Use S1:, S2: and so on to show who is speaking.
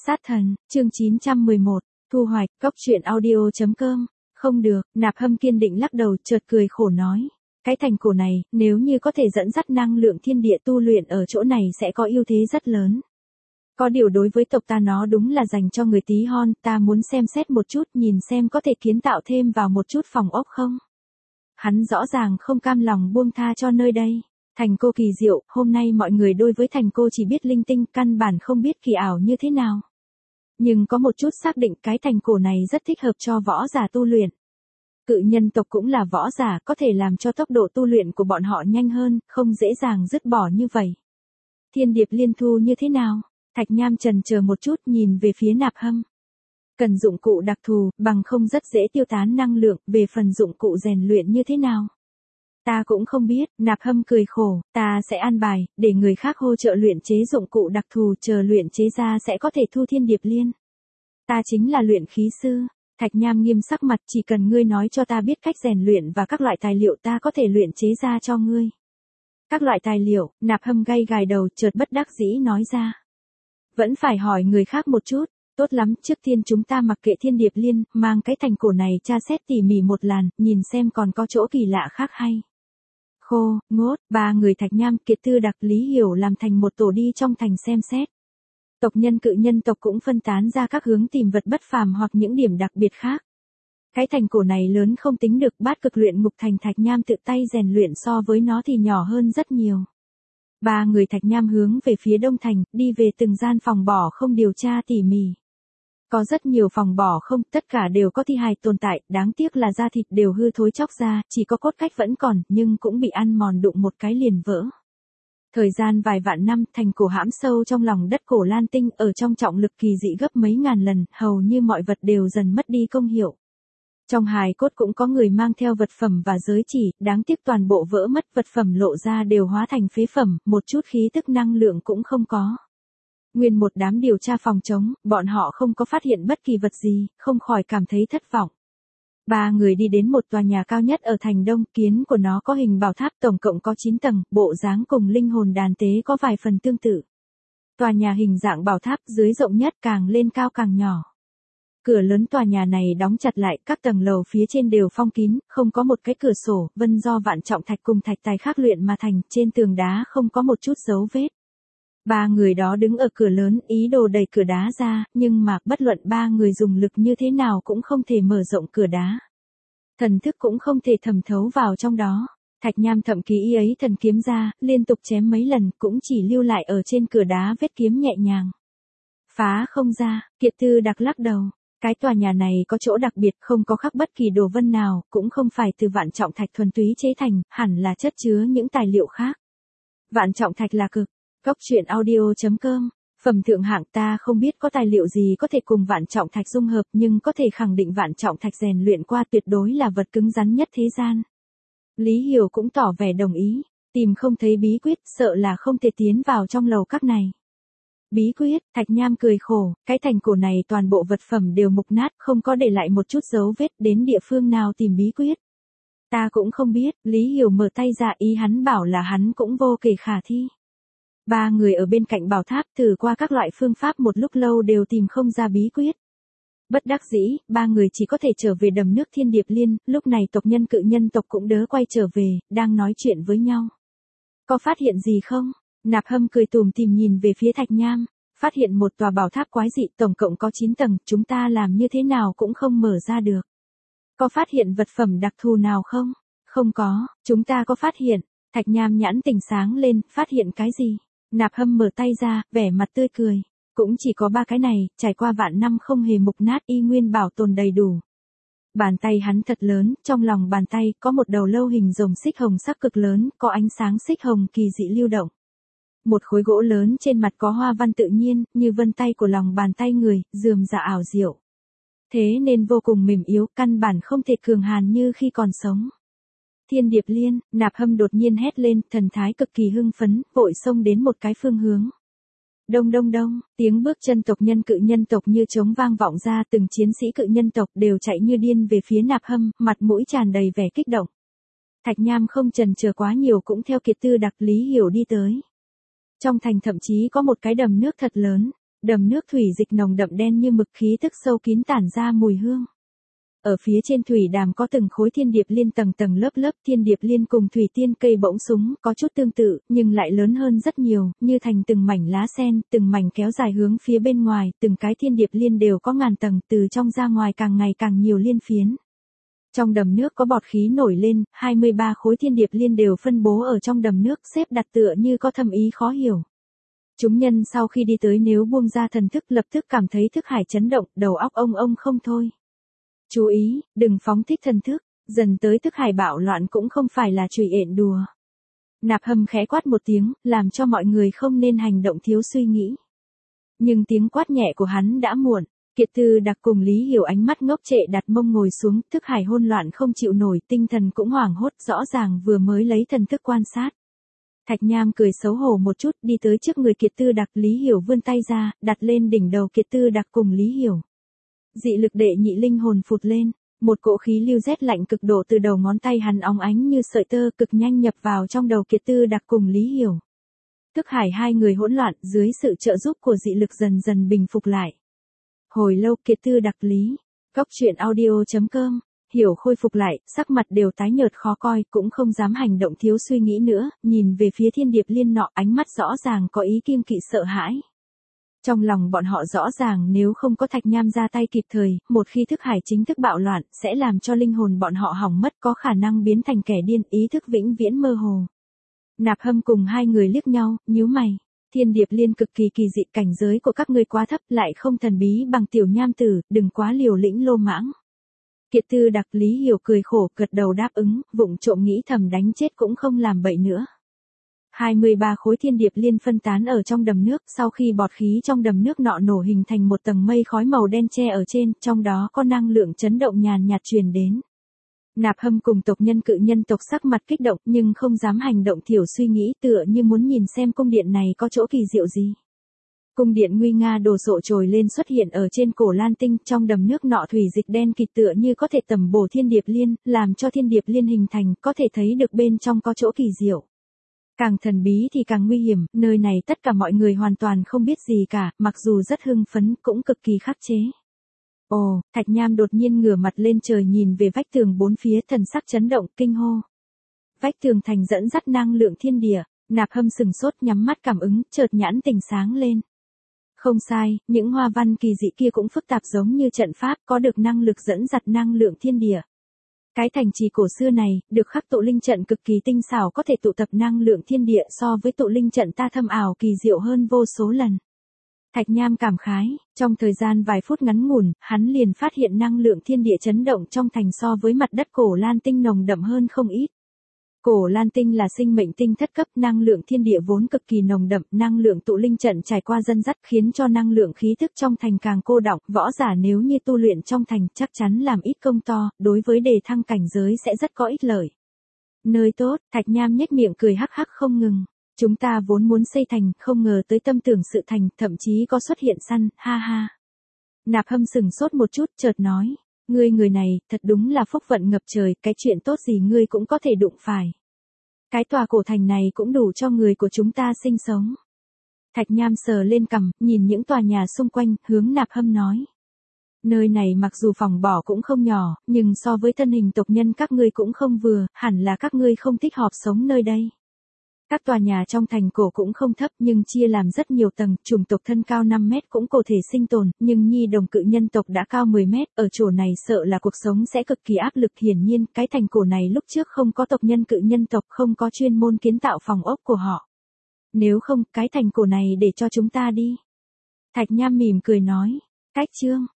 S1: Sát thần, chương 911, thu hoạch, góc truyện audio.com, không được, Nạp Hâm kiên định lắc đầu chợt cười khổ nói. Cái thành cổ này, nếu như có thể dẫn dắt năng lượng thiên địa tu luyện ở chỗ này sẽ có ưu thế rất lớn. Có điều đối với tộc ta nó đúng là dành cho người tí hon, ta muốn xem xét một chút nhìn xem có thể kiến tạo thêm vào một chút phòng ốc không. Hắn rõ ràng không cam lòng buông tha cho nơi đây. Thành cô kỳ diệu, hôm nay mọi người đối với thành cô chỉ biết linh tinh, căn bản không biết kỳ ảo như thế nào. Nhưng có một chút xác định cái thành cổ này rất thích hợp cho võ giả tu luyện. Cự nhân tộc cũng là võ giả, có thể làm cho tốc độ tu luyện của bọn họ nhanh hơn, không dễ dàng dứt bỏ như vậy. Thiên điệp liên thu như thế nào? Thạch Nham chần chờ một chút nhìn về phía Nạp Hâm. Cần dụng cụ đặc thù, bằng không rất dễ tiêu tán năng lượng, về phần dụng cụ rèn luyện như thế nào? Ta cũng không biết, Nạp Hâm cười khổ, ta sẽ an bài, để người khác hỗ trợ luyện chế dụng cụ đặc thù, chờ luyện chế ra sẽ có thể thu thiên điệp liên. Ta chính là luyện khí sư. Thạch Nham nghiêm sắc mặt, chỉ cần ngươi nói cho ta biết cách rèn luyện và các loại tài liệu ta có thể luyện chế ra cho ngươi. Các loại tài liệu, Nạp Hâm gay gài đầu chợt bất đắc dĩ nói ra. Vẫn phải hỏi người khác một chút, tốt lắm, trước tiên chúng ta mặc kệ thiên điệp liên, mang cái thành cổ này tra xét tỉ mỉ một làn, nhìn xem còn có chỗ kỳ lạ khác hay. Khô, Ngốt, ba người Thạch Nham, Kiệt Tư Đặc, Lý Hiểu làm thành một tổ đi trong thành xem xét. Tộc nhân cự nhân tộc cũng phân tán ra các hướng tìm vật bất phàm hoặc những điểm đặc biệt khác. Cái thành cổ này lớn không tính được, Bát Cực Luyện Ngục Thành Thạch Nham tự tay rèn luyện so với nó thì nhỏ hơn rất nhiều. Ba người Thạch Nham hướng về phía đông thành, đi về từng gian phòng bỏ không điều tra tỉ mỉ. Có rất nhiều phòng bỏ không, tất cả đều có thi hài tồn tại, đáng tiếc là da thịt đều hư thối chóc ra, chỉ có cốt cách vẫn còn, nhưng cũng bị ăn mòn đụng một cái liền vỡ. Thời gian vài vạn năm, thành cổ hãm sâu trong lòng đất Cổ Lan Tinh, ở trong trọng lực kỳ dị gấp mấy ngàn lần, hầu như mọi vật đều dần mất đi công hiệu. Trong hài cốt cũng có người mang theo vật phẩm và giới chỉ, đáng tiếc toàn bộ vỡ mất, vật phẩm lộ ra đều hóa thành phế phẩm, một chút khí tức năng lượng cũng không có. Nguyên một đám điều tra phòng chống, bọn họ không có phát hiện bất kỳ vật gì, không khỏi cảm thấy thất vọng. Ba người đi đến một tòa nhà cao nhất ở thành Đông, kiến của nó có hình bảo tháp, tổng cộng có 9 tầng, bộ dáng cùng linh hồn đàn tế có vài phần tương tự. Tòa nhà hình dạng bảo tháp dưới rộng nhất, càng lên cao càng nhỏ. Cửa lớn tòa nhà này đóng chặt lại, các tầng lầu phía trên đều phong kín, không có một cái cửa sổ, vân do vạn trọng thạch cùng thạch tài khắc luyện mà thành, trên tường đá không có một chút dấu vết. Ba người đó đứng ở cửa lớn, ý đồ đẩy cửa đá ra, nhưng mà bất luận ba người dùng lực như thế nào cũng không thể mở rộng cửa đá. Thần thức cũng không thể thẩm thấu vào trong đó. Thạch Nham thậm ký y ấy thần kiếm ra, liên tục chém mấy lần, cũng chỉ lưu lại ở trên cửa đá vết kiếm nhẹ nhàng. Phá không ra, Kiệt Tư Đặc lắc đầu. Cái tòa nhà này có chỗ đặc biệt, không có khắc bất kỳ đồ vân nào, cũng không phải từ vạn trọng thạch thuần túy chế thành, hẳn là chất chứa những tài liệu khác. Vạn trọng thạch là cực. Góc truyện audio.com, phẩm thượng hạng, ta không biết có tài liệu gì có thể cùng vạn trọng thạch dung hợp, nhưng có thể khẳng định vạn trọng thạch rèn luyện qua tuyệt đối là vật cứng rắn nhất thế gian. Lý Hiểu cũng tỏ vẻ đồng ý, tìm không thấy bí quyết, sợ là không thể tiến vào trong lầu các này. Bí quyết, Thạch Nham cười khổ, cái thành cổ này toàn bộ vật phẩm đều mục nát, không có để lại một chút dấu vết, đến địa phương nào tìm bí quyết. Ta cũng không biết, Lý Hiểu mở tay ra, ý hắn bảo là hắn cũng vô kể khả thi. Ba người ở bên cạnh bảo tháp thử qua các loại phương pháp một lúc lâu đều tìm không ra bí quyết. Bất đắc dĩ, ba người chỉ có thể trở về đầm nước Thiên Điệp Liên, lúc này tộc nhân cự nhân tộc cũng đỡ quay trở về, đang nói chuyện với nhau. Có phát hiện gì không? Nạp Hâm cười tủm tỉm nhìn về phía Thạch Nham, phát hiện một tòa bảo tháp quái dị, tổng cộng có 9 tầng, chúng ta làm như thế nào cũng không mở ra được. Có phát hiện vật phẩm đặc thù nào không? Không có, chúng ta có phát hiện. Thạch Nham nhãn tỉnh sáng lên, phát hiện cái gì? Nạp Hâm mở tay ra, vẻ mặt tươi cười. Cũng chỉ có 3 cái này, trải qua vạn năm không hề mục nát, y nguyên bảo tồn đầy đủ. Bàn tay hắn thật lớn, trong lòng bàn tay có một đầu lâu hình rồng xích hồng sắc cực lớn, có ánh sáng xích hồng kỳ dị lưu động. Một khối gỗ lớn trên mặt có hoa văn tự nhiên, như vân tay của lòng bàn tay người, rườm rà ảo diệu. Thế nên vô cùng mềm yếu, căn bản không thể cường hàn như khi còn sống. Thiên Điệp Liên, Nạp Hâm đột nhiên hét lên, thần thái cực kỳ hưng phấn, vội xông đến một cái phương hướng. Đông đông đông, tiếng bước chân tộc nhân cự nhân tộc như trống vang vọng ra, từng chiến sĩ cự nhân tộc đều chạy như điên về phía Nạp Hâm, mặt mũi tràn đầy vẻ kích động. Thạch Nham không chần chờ quá nhiều cũng theo Kiệt Tư Đặc, Lý Hiểu đi tới. Trong thành thậm chí có một cái đầm nước thật lớn. Đầm nước thủy dịch nồng đậm đen như mực, khí tức sâu kín tản ra mùi hương. Ở phía trên thủy đàm có từng khối thiên điệp liên tầng tầng lớp lớp, thiên điệp liên cùng thủy tiên cây bỗng súng có chút tương tự, nhưng lại lớn hơn rất nhiều, như thành từng mảnh lá sen, từng mảnh kéo dài hướng phía bên ngoài, từng cái thiên điệp liên đều có ngàn tầng, từ trong ra ngoài càng ngày càng nhiều liên phiến. Trong đầm nước có bọt khí nổi lên, 23 khối thiên điệp liên đều phân bố ở trong đầm nước, xếp đặt tựa như có thâm ý khó hiểu. Chúng nhân sau khi đi tới nếu buông ra thần thức lập tức cảm thấy thức hải chấn động, đầu óc ông không thôi. Chú ý, đừng phóng thích thần thức, dần tới thức hải bạo loạn cũng không phải là chùy ện đùa. Nạp Hâm khẽ quát một tiếng, làm cho mọi người không nên hành động thiếu suy nghĩ. Nhưng tiếng quát nhẹ của hắn đã muộn, Kiệt Tư Đặc cùng Lý Hiểu ánh mắt ngốc trệ đặt mông ngồi xuống, thức hải hỗn loạn không chịu nổi, tinh thần cũng hoảng hốt, rõ ràng vừa mới lấy thần thức quan sát. Thạch Nham cười xấu hổ một chút, đi tới trước người Kiệt Tư Đặc, Lý Hiểu vươn tay ra, đặt lên đỉnh đầu Kiệt Tư Đặc cùng Lý Hiểu. Dị lực đệ nhị linh hồn phụt lên, một cỗ khí lưu rét lạnh cực độ từ đầu ngón tay hắn óng ánh như sợi tơ, cực nhanh nhập vào trong đầu Kiệt Tư Đặc cùng Lý Hiểu. Thức hải hai người hỗn loạn, dưới sự trợ giúp của dị lực dần dần bình phục lại. Hồi lâu Kiệt Tư Đặc Lý, Cốc Truyện Audio.com, Hiểu khôi phục lại, sắc mặt đều tái nhợt khó coi, cũng không dám hành động thiếu suy nghĩ nữa, nhìn về phía thiên điệp liên nọ, ánh mắt rõ ràng có ý kiêng kỵ sợ hãi. Trong lòng bọn họ rõ ràng nếu không có Thạch Nham ra tay kịp thời, một khi thức hải chính thức bạo loạn, sẽ làm cho linh hồn bọn họ hỏng mất, có khả năng biến thành kẻ điên, ý thức vĩnh viễn mơ hồ. Nạp Hâm cùng hai người liếc nhau, nhíu mày. Thiên điệp liên cực kỳ kỳ dị, cảnh giới của các ngươi quá thấp, lại không thần bí bằng Tiểu Nham tử, đừng quá liều lĩnh lô mãng. Kiệt Tư Đặc Lý Hiểu cười khổ, gật đầu đáp ứng, vụng trộm nghĩ thầm đánh chết cũng không làm bậy nữa. 23 khối thiên điệp liên phân tán ở trong đầm nước, sau khi bọt khí trong đầm nước nọ nổ hình thành một tầng mây khói màu đen che ở trên, trong đó có năng lượng chấn động nhàn nhạt truyền đến. Nạp Hâm cùng tộc nhân cự nhân tộc sắc mặt kích động nhưng không dám hành động thiểu suy nghĩ, tựa như muốn nhìn xem cung điện này có chỗ kỳ diệu gì. Cung điện nguy nga đồ sộ trồi lên xuất hiện ở trên cổ Lan Tinh, trong đầm nước nọ thủy dịch đen kịt tựa như có thể tầm bổ thiên điệp liên, làm cho thiên điệp liên hình thành, có thể thấy được bên trong có chỗ kỳ diệu. Càng thần bí thì càng nguy hiểm, nơi này tất cả mọi người hoàn toàn không biết gì cả, mặc dù rất hưng phấn cũng cực kỳ khắc chế. Ồ, Thạch Nham đột nhiên ngửa mặt lên trời nhìn về vách tường bốn phía, thần sắc chấn động, kinh hô. Vách tường thành dẫn dắt năng lượng thiên địa, Nạp Hâm sừng sốt nhắm mắt cảm ứng, chợt nhãn tình sáng lên. Không sai, những hoa văn kỳ dị kia cũng phức tạp giống như trận pháp, có được năng lực dẫn dắt năng lượng thiên địa. Cái thành trì cổ xưa này, được khắc tụ linh trận cực kỳ tinh xảo, có thể tụ tập năng lượng thiên địa, so với tụ linh trận ta thâm ảo kỳ diệu hơn vô số lần. Thạch Nham cảm khái, trong thời gian vài phút ngắn ngủn, hắn liền phát hiện năng lượng thiên địa chấn động trong thành so với mặt đất cổ Lan Tinh nồng đậm hơn không ít. Cổ Lan Tinh là sinh mệnh tinh thất cấp, năng lượng thiên địa vốn cực kỳ nồng đậm, năng lượng tụ linh trận trải qua dân dắt khiến cho năng lượng khí thức trong thành càng cô đọng, võ giả nếu như tu luyện trong thành chắc chắn làm ít công to, đối với đề thăng cảnh giới sẽ rất có ích lợi. Nơi tốt, Thạch Nham nhếch miệng cười hắc hắc không ngừng. Chúng ta vốn muốn xây thành, không ngờ tới tâm tưởng sự thành, thậm chí có xuất hiện săn, ha ha. Nạp Hâm sừng sốt một chút, chợt nói, ngươi người này, thật đúng là phúc vận ngập trời, cái chuyện tốt gì ngươi cũng có thể đụng phải. Cái tòa cổ thành này cũng đủ cho người của chúng ta sinh sống. Thạch Nham sờ lên cằm, nhìn những tòa nhà xung quanh, hướng Nạp Hâm nói. Nơi này mặc dù phòng bỏ cũng không nhỏ, nhưng so với thân hình tộc nhân các ngươi cũng không vừa, hẳn là các ngươi không thích hợp sống nơi đây. Các tòa nhà trong thành cổ cũng không thấp nhưng chia làm rất nhiều tầng, chủng tộc thân cao 5 mét cũng có thể sinh tồn, nhưng nhi đồng cự nhân tộc đã cao 10 mét, ở chỗ này sợ là cuộc sống sẽ cực kỳ áp lực. Hiển nhiên, cái thành cổ này lúc trước không có tộc nhân cự nhân tộc, không có chuyên môn kiến tạo phòng ốc của họ. Nếu không, cái thành cổ này để cho chúng ta đi. Thạch Nham mỉm cười nói, cách chương.